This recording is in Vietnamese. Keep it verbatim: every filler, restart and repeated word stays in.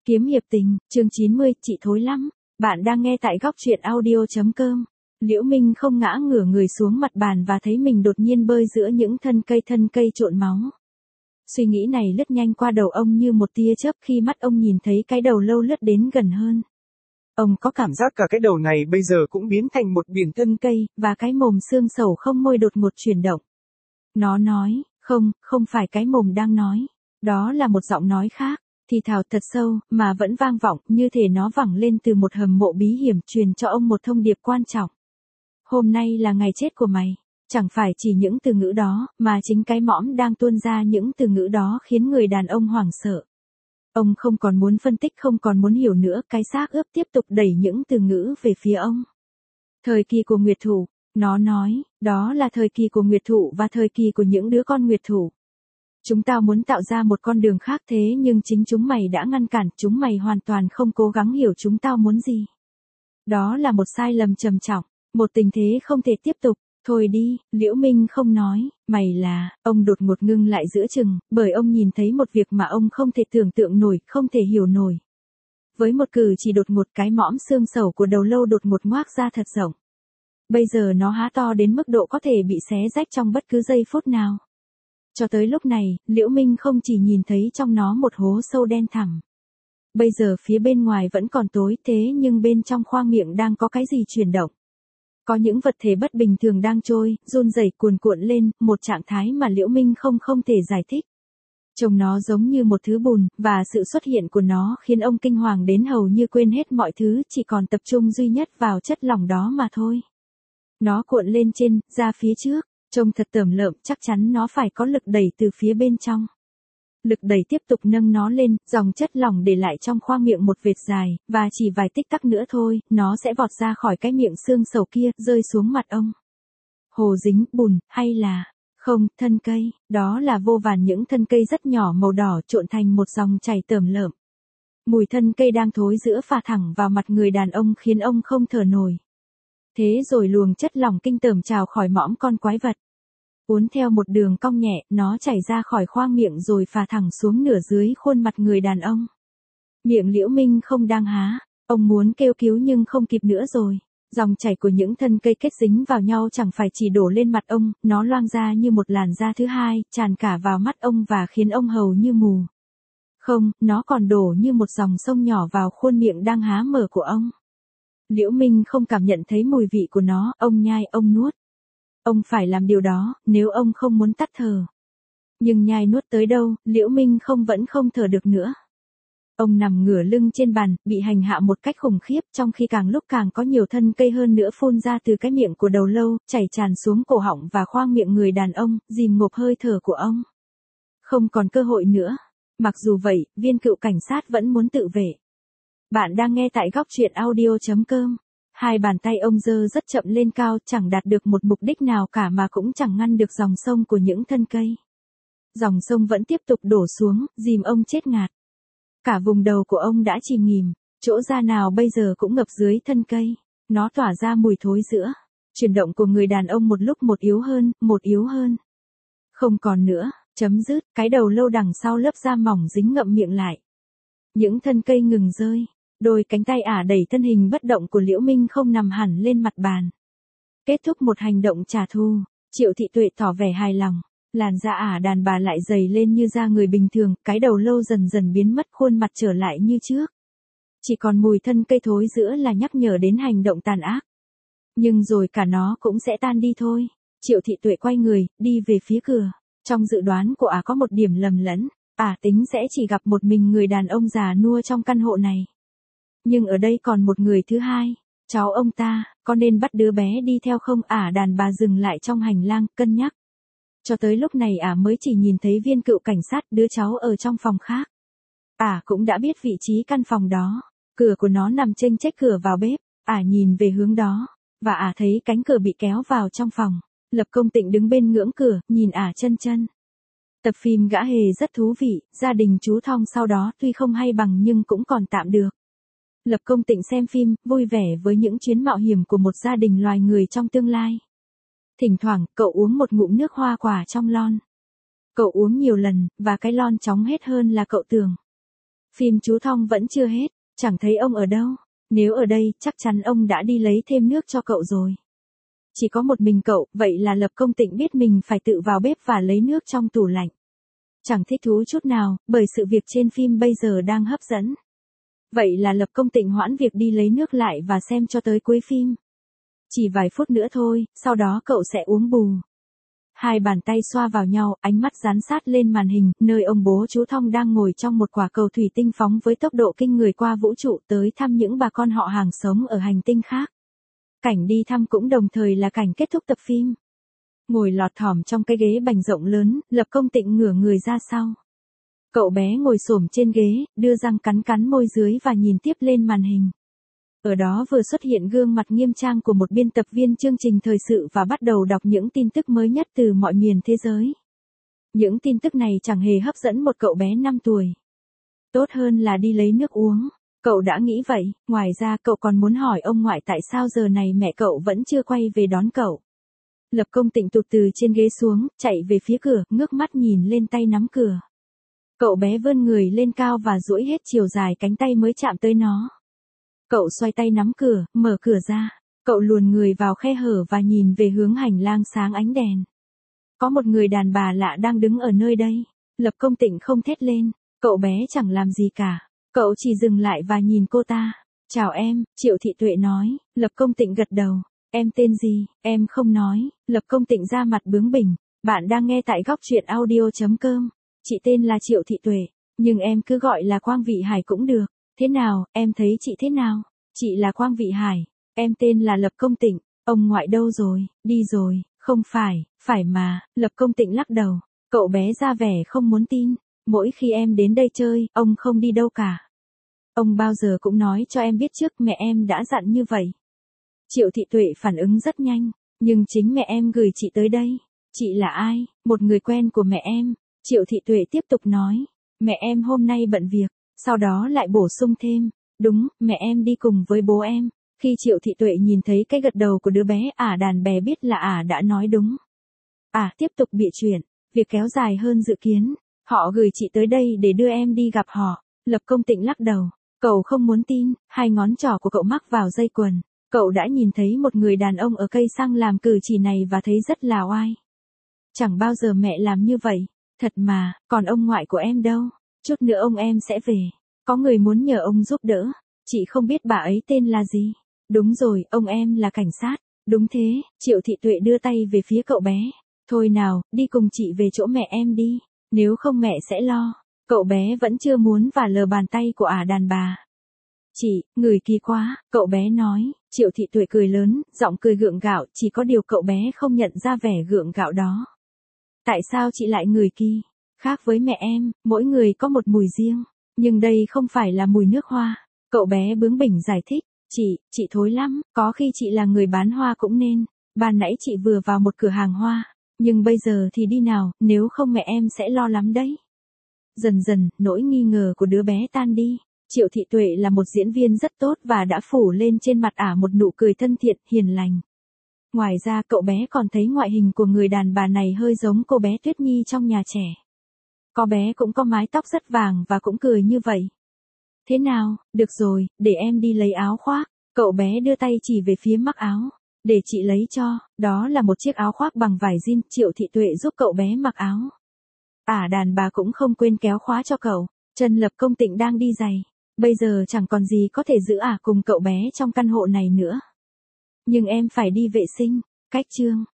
Kiếm hiệp tình, chương chín mươi, chị thối lắm. Bạn đang nghe tại góc truyện audio.com. Liễu Minh không ngã ngửa người xuống mặt bàn và thấy mình đột nhiên bơi giữa những thân cây thân cây trộn máu. Suy nghĩ này lướt nhanh qua đầu ông như một tia chớp khi mắt ông nhìn thấy cái đầu lâu lướt đến gần hơn. Ông có cảm giác cả cái đầu này bây giờ cũng biến thành một biển thân cây, và cái mồm xương sầu không môi đột ngột chuyển động. Nó nói, không, không phải cái mồm đang nói. Đó là một giọng nói khác, thì thào thật sâu, mà vẫn vang vọng, như thể nó vẳng lên từ một hầm mộ bí hiểm truyền cho ông một thông điệp quan trọng. Hôm nay là ngày chết của mày. Chẳng phải chỉ những từ ngữ đó, mà chính cái mõm đang tuôn ra những từ ngữ đó khiến người đàn ông hoảng sợ. Ông không còn muốn phân tích, không còn muốn hiểu nữa, cái xác ướp tiếp tục đẩy những từ ngữ về phía ông. Thời kỳ của Nguyệt Thụ, nó nói, đó là thời kỳ của Nguyệt Thụ và thời kỳ của những đứa con Nguyệt Thụ. Chúng tao muốn tạo ra một con đường khác thế nhưng chính chúng mày đã ngăn cản, chúng mày hoàn toàn không cố gắng hiểu chúng tao muốn gì. Đó là một sai lầm trầm trọng, một tình thế không thể tiếp tục. Thôi đi, Liễu Minh không nói, mày là, ông đột ngột ngưng lại giữa chừng, bởi ông nhìn thấy một việc mà ông không thể tưởng tượng nổi, không thể hiểu nổi. Với một cử chỉ đột ngột, cái mõm xương sầu của đầu lâu đột ngột ngoác ra thật rộng. Bây giờ nó há to đến mức độ có thể bị xé rách trong bất cứ giây phút nào. Cho tới lúc này, Liễu Minh không chỉ nhìn thấy trong nó một hố sâu đen thẳm. Bây giờ phía bên ngoài vẫn còn tối thế nhưng bên trong khoang miệng đang có cái gì chuyển động. Có những vật thể bất bình thường đang trôi, run rẩy cuồn cuộn lên, một trạng thái mà Liễu Minh không không thể giải thích. Trông nó giống như một thứ bùn, và sự xuất hiện của nó khiến ông kinh hoàng đến hầu như quên hết mọi thứ, chỉ còn tập trung duy nhất vào chất lỏng đó mà thôi. Nó cuộn lên trên, ra phía trước, trông thật tởm lợm, chắc chắn nó phải có lực đẩy từ phía bên trong. Lực đẩy tiếp tục nâng nó lên, dòng chất lỏng để lại trong khoang miệng một vệt dài, và chỉ vài tích tắc nữa thôi, nó sẽ vọt ra khỏi cái miệng xương sầu kia, rơi xuống mặt ông. Hồ dính, bùn, hay là, không, thân cây, đó là vô vàn những thân cây rất nhỏ màu đỏ trộn thành một dòng chảy tởm lợm. Mùi thân cây đang thối giữa phả thẳng vào mặt người đàn ông khiến ông không thở nổi. Thế rồi luồng chất lỏng kinh tởm trào khỏi mõm con quái vật. Uốn theo một đường cong nhẹ, nó chảy ra khỏi khoang miệng rồi phả thẳng xuống nửa dưới khuôn mặt người đàn ông. Miệng Liễu Minh không đang há, ông muốn kêu cứu nhưng không kịp nữa rồi. Dòng chảy của những thân cây kết dính vào nhau chẳng phải chỉ đổ lên mặt ông, nó loang ra như một làn da thứ hai, tràn cả vào mắt ông và khiến ông hầu như mù. Không, nó còn đổ như một dòng sông nhỏ vào khuôn miệng đang há mở của ông. Liễu Minh không cảm nhận thấy mùi vị của nó, ông nhai, ông nuốt. Ông phải làm điều đó, nếu ông không muốn tắt thở. Nhưng nhai nuốt tới đâu, Liễu Minh không vẫn không thở được nữa. Ông nằm ngửa lưng trên bàn, bị hành hạ một cách khủng khiếp, trong khi càng lúc càng có nhiều thân cây hơn nữa phun ra từ cái miệng của đầu lâu, chảy tràn xuống cổ họng và khoang miệng người đàn ông, dìm ngộp hơi thở của ông. Không còn cơ hội nữa. Mặc dù vậy, viên cựu cảnh sát vẫn muốn tự vệ. Bạn đang nghe tại góc truyện audio.com. Hai bàn tay ông giơ rất chậm lên cao, chẳng đạt được một mục đích nào cả mà cũng chẳng ngăn được dòng sông của những thân cây. Dòng sông vẫn tiếp tục đổ xuống, dìm ông chết ngạt. Cả vùng đầu của ông đã chìm nghỉm, chỗ da nào bây giờ cũng ngập dưới thân cây. Nó tỏa ra mùi thối giữa. Chuyển động của người đàn ông một lúc một yếu hơn, một yếu hơn. Không còn nữa, chấm dứt, cái đầu lâu đằng sau lớp da mỏng dính ngậm miệng lại. Những thân cây ngừng rơi. Đôi cánh tay ả đẩy thân hình bất động của Liễu Minh không nằm hẳn lên mặt bàn. Kết thúc một hành động trả thù, Triệu Thị Tuệ tỏ vẻ hài lòng. Làn da ả đàn bà lại dày lên như da người bình thường, cái đầu lâu dần dần biến mất, khuôn mặt trở lại như trước. Chỉ còn mùi thân cây thối giữa là nhắc nhở đến hành động tàn ác. Nhưng rồi cả nó cũng sẽ tan đi thôi. Triệu Thị Tuệ quay người, đi về phía cửa. Trong dự đoán của ả có một điểm lầm lẫn, ả tính sẽ chỉ gặp một mình người đàn ông già nua trong căn hộ này. Nhưng ở đây còn một người thứ hai, cháu ông ta, có nên bắt đứa bé đi theo không? Ả đàn bà dừng lại trong hành lang, cân nhắc. Cho tới lúc này ả mới chỉ nhìn thấy viên cựu cảnh sát, đứa cháu ở trong phòng khác. Ả cũng đã biết vị trí căn phòng đó, cửa của nó nằm chênh chếch cửa vào bếp, ả nhìn về hướng đó, và ả thấy cánh cửa bị kéo vào trong phòng. Lập Công Tịnh đứng bên ngưỡng cửa, nhìn ả chân chân. Tập phim Gã Hề rất thú vị, gia đình chú Thong sau đó tuy không hay bằng nhưng cũng còn tạm được. Lập Công Tịnh xem phim, vui vẻ với những chuyến mạo hiểm của một gia đình loài người trong tương lai. Thỉnh thoảng, cậu uống một ngụm nước hoa quả trong lon. Cậu uống nhiều lần, và cái lon chóng hết hơn là cậu tưởng. Phim chú Thong vẫn chưa hết, chẳng thấy ông ở đâu. Nếu ở đây, chắc chắn ông đã đi lấy thêm nước cho cậu rồi. Chỉ có một mình cậu, vậy là Lập Công Tịnh biết mình phải tự vào bếp và lấy nước trong tủ lạnh. Chẳng thích thú chút nào, bởi sự việc trên phim bây giờ đang hấp dẫn. Vậy là Lập Công Tịnh hoãn việc đi lấy nước lại và xem cho tới cuối phim. Chỉ vài phút nữa thôi, sau đó cậu sẽ uống bù. Hai bàn tay xoa vào nhau, ánh mắt dán sát lên màn hình, nơi ông bố chú Thong đang ngồi trong một quả cầu thủy tinh phóng với tốc độ kinh người qua vũ trụ tới thăm những bà con họ hàng sống ở hành tinh khác. Cảnh đi thăm cũng đồng thời là cảnh kết thúc tập phim. Ngồi lọt thỏm trong cái ghế bành rộng lớn, Lập Công Tịnh ngửa người ra sau. Cậu bé ngồi xổm trên ghế, đưa răng cắn cắn môi dưới và nhìn tiếp lên màn hình. Ở đó vừa xuất hiện gương mặt nghiêm trang của một biên tập viên chương trình thời sự và bắt đầu đọc những tin tức mới nhất từ mọi miền thế giới. Những tin tức này chẳng hề hấp dẫn một cậu bé năm tuổi. Tốt hơn là đi lấy nước uống. Cậu đã nghĩ vậy, ngoài ra cậu còn muốn hỏi ông ngoại tại sao giờ này mẹ cậu vẫn chưa quay về đón cậu. Lập Công Tịnh tụt từ trên ghế xuống, chạy về phía cửa, ngước mắt nhìn lên tay nắm cửa. Cậu bé vươn người lên cao và duỗi hết chiều dài cánh tay mới chạm tới nó. Cậu xoay tay nắm cửa, mở cửa ra. Cậu luồn người vào khe hở và nhìn về hướng hành lang sáng ánh đèn. Có một người đàn bà lạ đang đứng ở nơi đây. Lập Công Tịnh không thét lên. Cậu bé chẳng làm gì cả. Cậu chỉ dừng lại và nhìn cô ta. Chào em, Triệu Thị Tuệ nói. Lập Công Tịnh gật đầu. Em tên gì? Em không nói. Lập Công Tịnh ra mặt bướng bỉnh. Bạn đang nghe tại góc truyện audio chấm com. Chị tên là Triệu Thị Tuệ. Nhưng em cứ gọi là Quang Vị Hải cũng được. Thế nào, em thấy chị thế nào? Chị là Quang Vị Hải. Em tên là Lập Công Tịnh. Ông ngoại đâu rồi? Đi rồi. Không phải, phải mà. Lập Công Tịnh lắc đầu. Cậu bé ra vẻ không muốn tin. Mỗi khi em đến đây chơi, ông không đi đâu cả. Ông bao giờ cũng nói cho em biết trước, mẹ em đã dặn như vậy. Triệu Thị Tuệ phản ứng rất nhanh. Nhưng chính mẹ em gửi chị tới đây. Chị là ai? Một người quen của mẹ em. Triệu Thị Tuệ tiếp tục nói. Mẹ em hôm nay bận việc. Sau đó lại bổ sung thêm. Đúng, mẹ em đi cùng với bố em. Khi Triệu Thị Tuệ nhìn thấy cái gật đầu của đứa bé, ả đàn bè biết là ả đã nói đúng. Ả tiếp tục bịa chuyện. Việc kéo dài hơn dự kiến. Họ gửi chị tới đây để đưa em đi gặp họ. Lập Công Tịnh lắc đầu. Cậu không muốn tin. Hai ngón trỏ của cậu mắc vào dây quần. Cậu đã nhìn thấy một người đàn ông ở cây xăng làm cử chỉ này và thấy rất là oai. Chẳng bao giờ mẹ làm như vậy. Thật mà, còn ông ngoại của em đâu? Chút nữa ông em sẽ về. Có người muốn nhờ ông giúp đỡ. Chị không biết bà ấy tên là gì. Đúng rồi, ông em là cảnh sát. Đúng thế, Triệu Thị Tuệ đưa tay về phía cậu bé. Thôi nào, đi cùng chị về chỗ mẹ em đi. Nếu không mẹ sẽ lo. Cậu bé vẫn chưa muốn vả lờ bàn tay của ả đàn bà. Chị, người kỳ quá, cậu bé nói. Triệu Thị Tuệ cười lớn, giọng cười gượng gạo, chỉ có điều cậu bé không nhận ra vẻ gượng gạo đó. Tại sao chị lại người kỳ? Khác với mẹ em, mỗi người có một mùi riêng. Nhưng đây không phải là mùi nước hoa. Cậu bé bướng bỉnh giải thích. Chị, chị thối lắm, có khi chị là người bán hoa cũng nên. Ban nãy chị vừa vào một cửa hàng hoa. Nhưng bây giờ thì đi nào, nếu không mẹ em sẽ lo lắm đấy. Dần dần, nỗi nghi ngờ của đứa bé tan đi. Triệu Thị Tuệ là một diễn viên rất tốt và đã phủ lên trên mặt ả một nụ cười thân thiện, hiền lành. Ngoài ra cậu bé còn thấy ngoại hình của người đàn bà này hơi giống cô bé Tuyết Nhi trong Nhà Trẻ. Có bé cũng có mái tóc rất vàng và cũng cười như vậy. Thế nào, được rồi, để em đi lấy áo khoác. Cậu bé đưa tay chỉ về phía mắc áo. Để chị lấy cho, đó là một chiếc áo khoác bằng vải jean. Triệu Thị Tuệ giúp cậu bé mặc áo. Ả đàn bà cũng không quên kéo khóa cho cậu. Chân Lập Công Tịnh đang đi giày. Bây giờ chẳng còn gì có thể giữ ả cùng cậu bé trong căn hộ này nữa. Nhưng em phải đi vệ sinh. Cách chương.